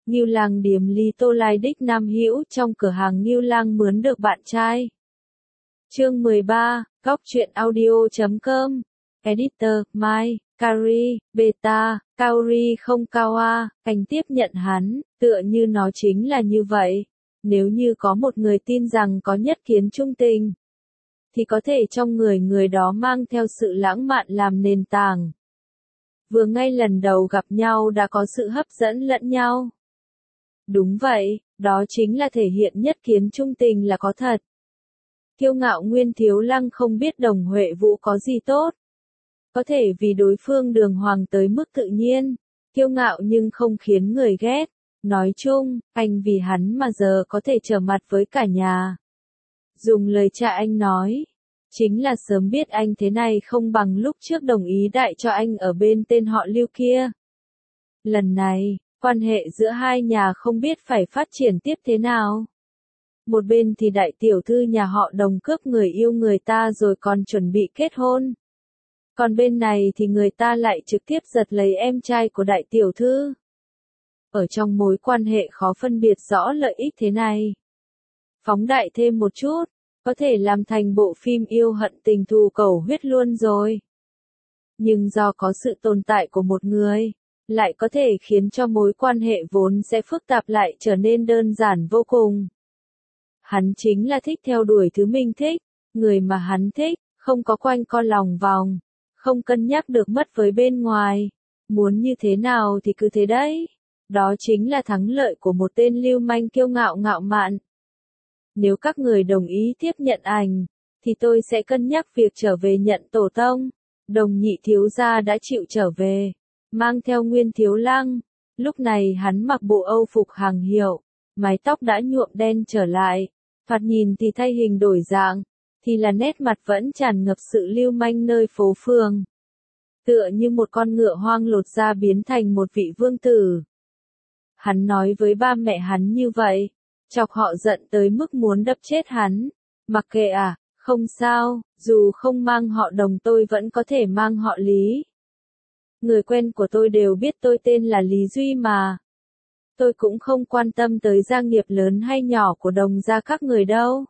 Ngưu Lang điếm Lý Tô Lai đích Nam Hữu trong cửa hàng Ngưu Lang mướn được bạn trai. Chương 13, Góc truyện audio.com. Editor, Mai, Kari, Beta, Kaori không Kawa, anh tiếp nhận hắn, tựa như nó chính là như vậy. Nếu như có một người tin rằng có nhất kiến trung tình, thì có thể trong người đó mang theo sự lãng mạn làm nền tảng. Vừa ngay lần đầu gặp nhau đã có sự hấp dẫn lẫn nhau. Đúng vậy, đó chính là thể hiện nhất kiến trung tình là có thật. Kiêu ngạo Nguyên Thiếu Lăng không biết Đồng Huệ Vũ có gì tốt. Có thể vì đối phương đường hoàng tới mức tự nhiên, kiêu ngạo nhưng không khiến người ghét. Nói chung, anh vì hắn mà giờ có thể trở mặt với cả nhà. Dùng lời cha anh nói, chính là sớm biết anh thế này không bằng lúc trước đồng ý đại cho anh ở bên tên họ Lưu kia. Lần này, quan hệ giữa hai nhà không biết phải phát triển tiếp thế nào. Một bên thì đại tiểu thư nhà họ Đồng cướp người yêu người ta rồi còn chuẩn bị kết hôn. Còn bên này thì người ta lại trực tiếp giật lấy em trai của đại tiểu thư. Ở trong mối quan hệ khó phân biệt rõ lợi ích thế này. Phóng đại thêm một chút, có thể làm thành bộ phim yêu hận tình thù cầu huyết luôn rồi. Nhưng do có sự tồn tại của một người, lại có thể khiến cho mối quan hệ vốn sẽ phức tạp lại trở nên đơn giản vô cùng. Hắn chính là thích theo đuổi thứ mình thích, người mà hắn thích, không có quanh co lòng vòng, không cân nhắc được mất với bên ngoài. Muốn như thế nào thì cứ thế đấy. Đó chính là thắng lợi của một tên lưu manh kiêu ngạo ngạo mạn. Nếu các người đồng ý tiếp nhận ảnh, thì tôi sẽ cân nhắc việc trở về nhận tổ tông. Đồng Nhị thiếu gia đã chịu trở về, mang theo Nguyên Thiếu Lăng. Lúc này hắn mặc bộ âu phục hàng hiệu, mái tóc đã nhuộm đen trở lại, thoạt nhìn thì thay hình đổi dạng, thì là nét mặt vẫn tràn ngập sự lưu manh nơi phố phường. Tựa như một con ngựa hoang lột da biến thành một vị vương tử. Hắn nói với ba mẹ hắn như vậy, chọc họ giận tới mức muốn đập chết hắn. Mặc kệ à, không sao, dù không mang họ Đồng tôi vẫn có thể mang họ Lý. Người quen của tôi đều biết tôi tên là Lý Duy mà. Tôi cũng không quan tâm tới gia nghiệp lớn hay nhỏ của Đồng gia các người đâu.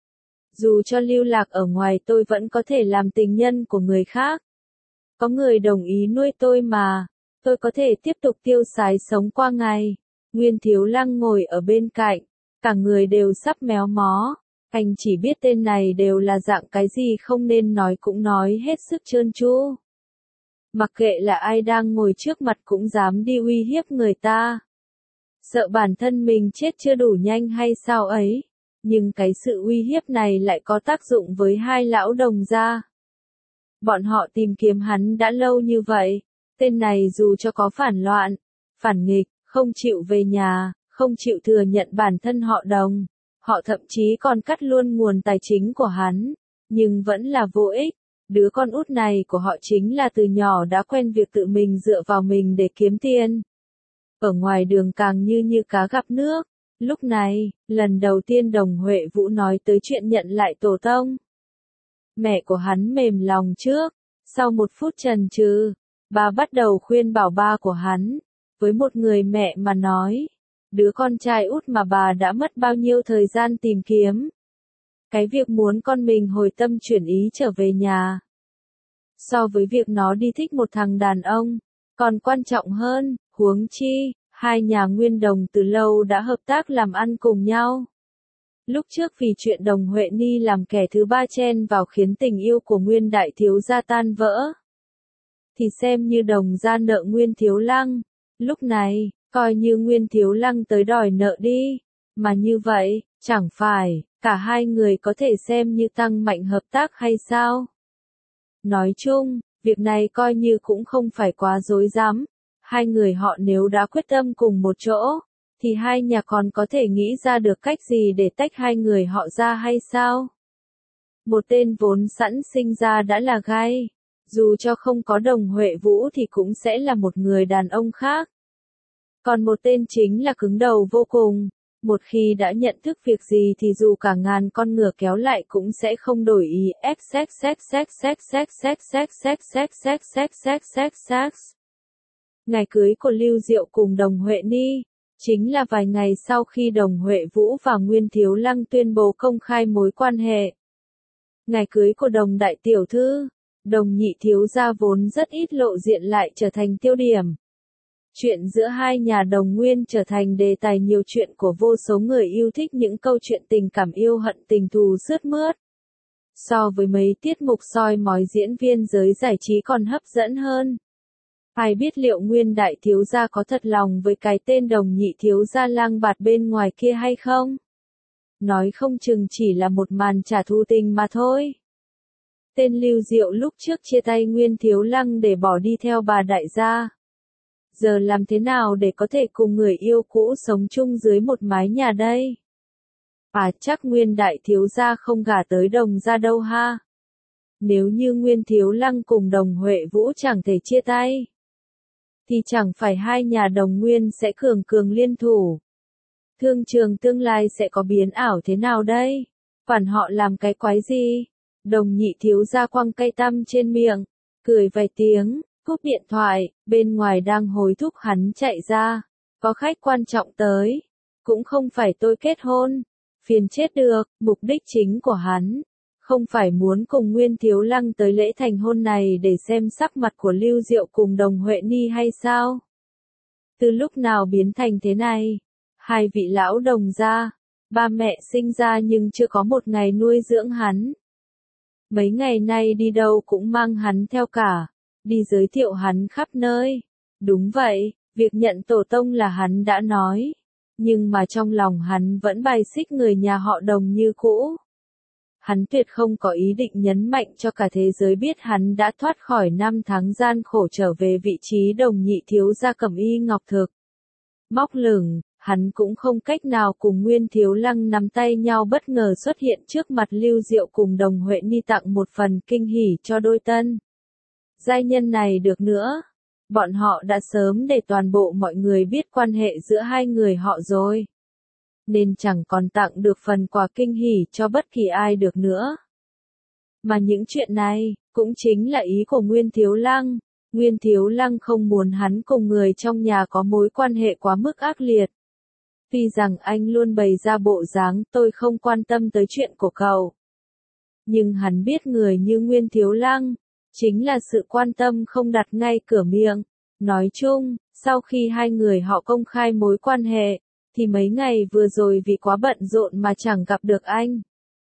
Dù cho lưu lạc ở ngoài tôi vẫn có thể làm tình nhân của người khác. Có người đồng ý nuôi tôi mà, tôi có thể tiếp tục tiêu xài sống qua ngày. Nguyên Thiếu Lăng ngồi ở bên cạnh, cả người đều sắp méo mó. Anh chỉ biết tên này đều là dạng cái gì không nên nói cũng nói hết sức trơn tru. Mặc kệ là ai đang ngồi trước mặt cũng dám đi uy hiếp người ta. Sợ bản thân mình chết chưa đủ nhanh hay sao ấy. Nhưng cái sự uy hiếp này lại có tác dụng với hai lão Đồng gia. Bọn họ tìm kiếm hắn đã lâu như vậy. Tên này dù cho có phản loạn, phản nghịch, không chịu về nhà, không chịu thừa nhận bản thân họ Đồng. Họ thậm chí còn cắt luôn nguồn tài chính của hắn. Nhưng vẫn là vô ích. Đứa con út này của họ chính là từ nhỏ đã quen việc tự mình dựa vào mình để kiếm tiền. Ở ngoài đường càng như cá gặp nước. Lúc này, lần đầu tiên Đồng Huệ Vũ nói tới chuyện nhận lại tổ tông. Mẹ của hắn mềm lòng trước. Sau một phút chần chừ, bà bắt đầu khuyên bảo ba của hắn. Với một người mẹ mà nói, đứa con trai út mà bà đã mất bao nhiêu thời gian tìm kiếm. Cái việc muốn con mình hồi tâm chuyển ý trở về nhà, so với việc nó đi thích một thằng đàn ông, còn quan trọng hơn. Huống chi, hai nhà Nguyên Đồng từ lâu đã hợp tác làm ăn cùng nhau. Lúc trước vì chuyện Đồng Huệ Ni làm kẻ thứ ba chen vào khiến tình yêu của Nguyên đại thiếu gia tan vỡ, thì xem như Đồng gia nợ Nguyên Thiếu Lăng. Lúc này, coi như Nguyên Thiếu Lăng tới đòi nợ đi. Mà như vậy, chẳng phải, cả hai người có thể xem như tăng mạnh hợp tác hay sao? Nói chung, việc này coi như cũng không phải quá rối rắm. Hai người họ nếu đã quyết tâm cùng một chỗ, thì hai nhà còn có thể nghĩ ra được cách gì để tách hai người họ ra hay sao? Một tên vốn sẵn sinh ra đã là gai. Dù cho không có Đồng Huệ Vũ thì cũng sẽ là một người đàn ông khác. Còn một tên chính là cứng đầu vô cùng. Một khi đã nhận thức việc gì thì dù cả ngàn con ngựa kéo lại cũng sẽ không đổi ý. Ngày cưới của Lưu Diệu cùng Đồng Huệ Ni, Chính là vài ngày sau khi Đồng Huệ Vũ và Nguyên Thiếu Lăng tuyên bố công khai mối quan hệ. Ngày cưới của Đồng đại tiểu thư, Đồng nhị thiếu gia vốn rất ít lộ diện lại trở thành tiêu điểm. Chuyện giữa hai nhà Đồng Nguyên trở thành đề tài nhiều chuyện của vô số người yêu thích những câu chuyện tình cảm yêu hận tình thù sướt mướt. So với mấy tiết mục soi mói diễn viên giới giải trí còn hấp dẫn hơn. Ai biết liệu Nguyên đại thiếu gia có thật lòng với cái tên Đồng nhị thiếu gia lang bạt bên ngoài kia hay không? Nói không chừng chỉ là một màn trả thù tình mà thôi. Tên Lưu Diệu lúc trước chia tay Nguyên Thiếu Lăng để bỏ đi theo bà đại gia. Giờ làm thế nào để có thể cùng người yêu cũ sống chung dưới một mái nhà đây? Chắc Nguyên đại thiếu gia không gả tới Đồng gia đâu ha. Nếu như Nguyên Thiếu Lăng cùng Đồng Huệ Vũ chẳng thể chia tay, thì chẳng phải hai nhà Đồng Nguyên sẽ cường cường liên thủ. Thương trường tương lai sẽ có biến ảo thế nào đây? Quản họ làm cái quái gì? Đồng nhị thiếu gia quăng cây tăm trên miệng, cười vài tiếng, cúp điện thoại, bên ngoài đang hối thúc hắn chạy ra. Có khách quan trọng tới. Cũng không phải tôi kết hôn. Phiền chết được, mục đích chính của hắn không phải muốn cùng Nguyên Thiếu Lăng tới lễ thành hôn này để xem sắc mặt của Lưu Diệu cùng Đồng Huệ Ni hay sao? Từ lúc nào biến thành thế này? Hai vị lão Đồng gia, ba mẹ sinh ra nhưng chưa có một ngày nuôi dưỡng hắn. Mấy ngày nay đi đâu cũng mang hắn theo cả, đi giới thiệu hắn khắp nơi. Đúng vậy, việc nhận tổ tông là hắn đã nói. Nhưng mà trong lòng hắn vẫn bài xích người nhà họ Đồng như cũ. Hắn tuyệt không có ý định nhấn mạnh cho cả thế giới biết hắn đã thoát khỏi 5 tháng gian khổ trở về vị trí Đồng nhị thiếu gia Cẩm Y Ngọc Thực. Móc lửng, hắn cũng không cách nào cùng Nguyên Thiếu Lăng nắm tay nhau bất ngờ xuất hiện trước mặt Lưu Diệu cùng Đồng Huệ Ni tặng một phần kinh hỉ cho đôi tân giai nhân này được nữa. Bọn họ đã sớm để toàn bộ mọi người biết quan hệ giữa hai người họ rồi. Nên chẳng còn tặng được phần quà kinh hỉ cho bất kỳ ai được nữa. Mà những chuyện này, cũng chính là ý của Nguyên Thiếu Lăng. Nguyên Thiếu Lăng không muốn hắn cùng người trong nhà có mối quan hệ quá mức ác liệt. Tuy rằng anh luôn bày ra bộ dáng tôi không quan tâm tới chuyện của cậu. Nhưng hắn biết người như Nguyên Thiếu Lăng, chính là sự quan tâm không đặt ngay cửa miệng. Nói chung, sau khi hai người họ công khai mối quan hệ, thì mấy ngày vừa rồi vì quá bận rộn mà chẳng gặp được anh.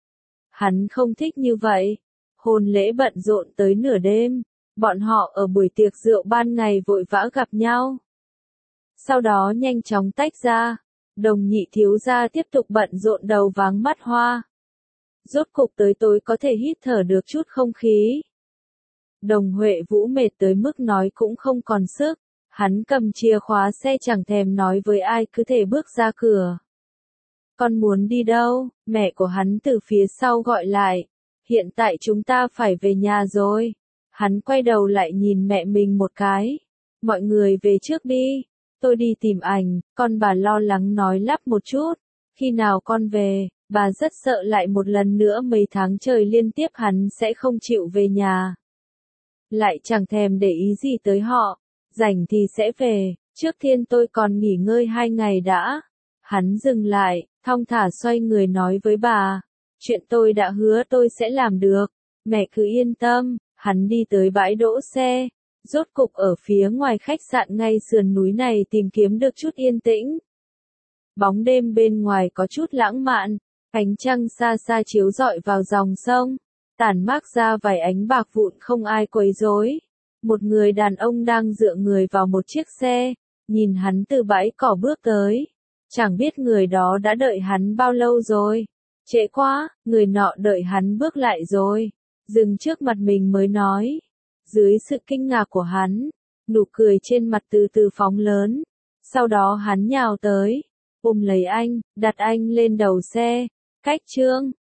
Hắn không thích như vậy. Hôn lễ bận rộn tới nửa đêm, bọn họ ở buổi tiệc rượu ban ngày vội vã gặp nhau. Sau đó nhanh chóng tách ra, Đồng nhị thiếu gia tiếp tục bận rộn đầu váng mắt hoa. Rốt cục tới tối có thể hít thở được chút không khí. Đồng Huệ Vũ mệt tới mức nói cũng không còn sức, hắn cầm chìa khóa xe chẳng thèm nói với ai cứ thể bước ra cửa. Con muốn đi đâu? Mẹ của hắn từ phía sau gọi lại. Hiện tại chúng ta phải về nhà rồi. Hắn quay đầu lại nhìn mẹ mình một cái. Mọi người về trước đi. Tôi đi tìm ảnh, con bà lo lắng nói lắp một chút. Khi nào con về, bà rất sợ lại một lần nữa mấy tháng trời liên tiếp hắn sẽ không chịu về nhà. Lại chẳng thèm để ý gì tới họ. Rảnh thì sẽ về, trước tiên tôi còn nghỉ ngơi 2 ngày đã. Hắn dừng lại, thong thả xoay người nói với bà. Chuyện tôi đã hứa tôi sẽ làm được. Mẹ cứ yên tâm. Hắn đi tới bãi đỗ xe. Rốt cục ở phía ngoài khách sạn ngay sườn núi này tìm kiếm được chút yên tĩnh. Bóng đêm bên ngoài có chút lãng mạn. Ánh trăng xa xa chiếu rọi vào dòng sông. Tản mát ra vài ánh bạc vụn không ai quấy rối. Một người đàn ông đang dựa người vào một chiếc xe. Nhìn hắn từ bãi cỏ bước tới. Chẳng biết người đó đã đợi hắn bao lâu rồi. Trễ quá, người nọ đợi hắn bước lại rồi. Dừng trước mặt mình mới nói. Dưới sự kinh ngạc của hắn, nụ cười trên mặt từ từ phóng lớn. Sau đó hắn nhào tới, ôm lấy anh, đặt anh lên đầu xe. Cách Trương,